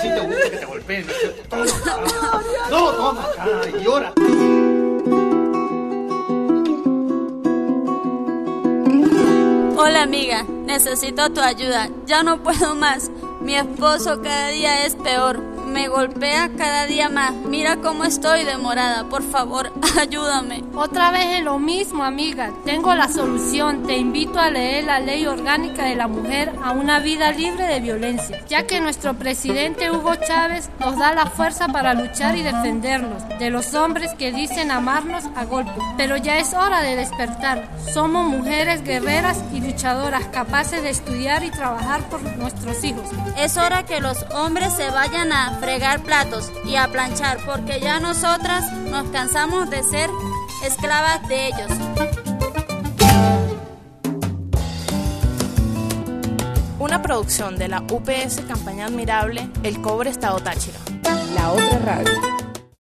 sí te gusta que te golpeen, ¿no es cierto? Toma acá. No, toma acá y llora. Hola amiga, necesito tu ayuda. Ya no puedo más. Mi esposo cada día es peor. Me golpea cada día más. Mira cómo estoy demorada. Por favor, ayúdame. Otra vez es lo mismo, amiga. Tengo la solución. Te invito a leer la Ley Orgánica de la Mujer a una vida libre de violencia, ya que nuestro presidente Hugo Chávez nos da la fuerza para luchar y defendernos de los hombres que dicen amarnos a golpe. Pero ya es hora de despertar. Somos mujeres guerreras y luchadoras capaces de estudiar y trabajar por nuestros hijos. Es hora que los hombres se vayan a fregar platos y a planchar, porque ya nosotras nos cansamos de ser esclavas de ellos. Una producción de la UPS Campaña Admirable, El Cobre Estado Táchira. La Otra Radio.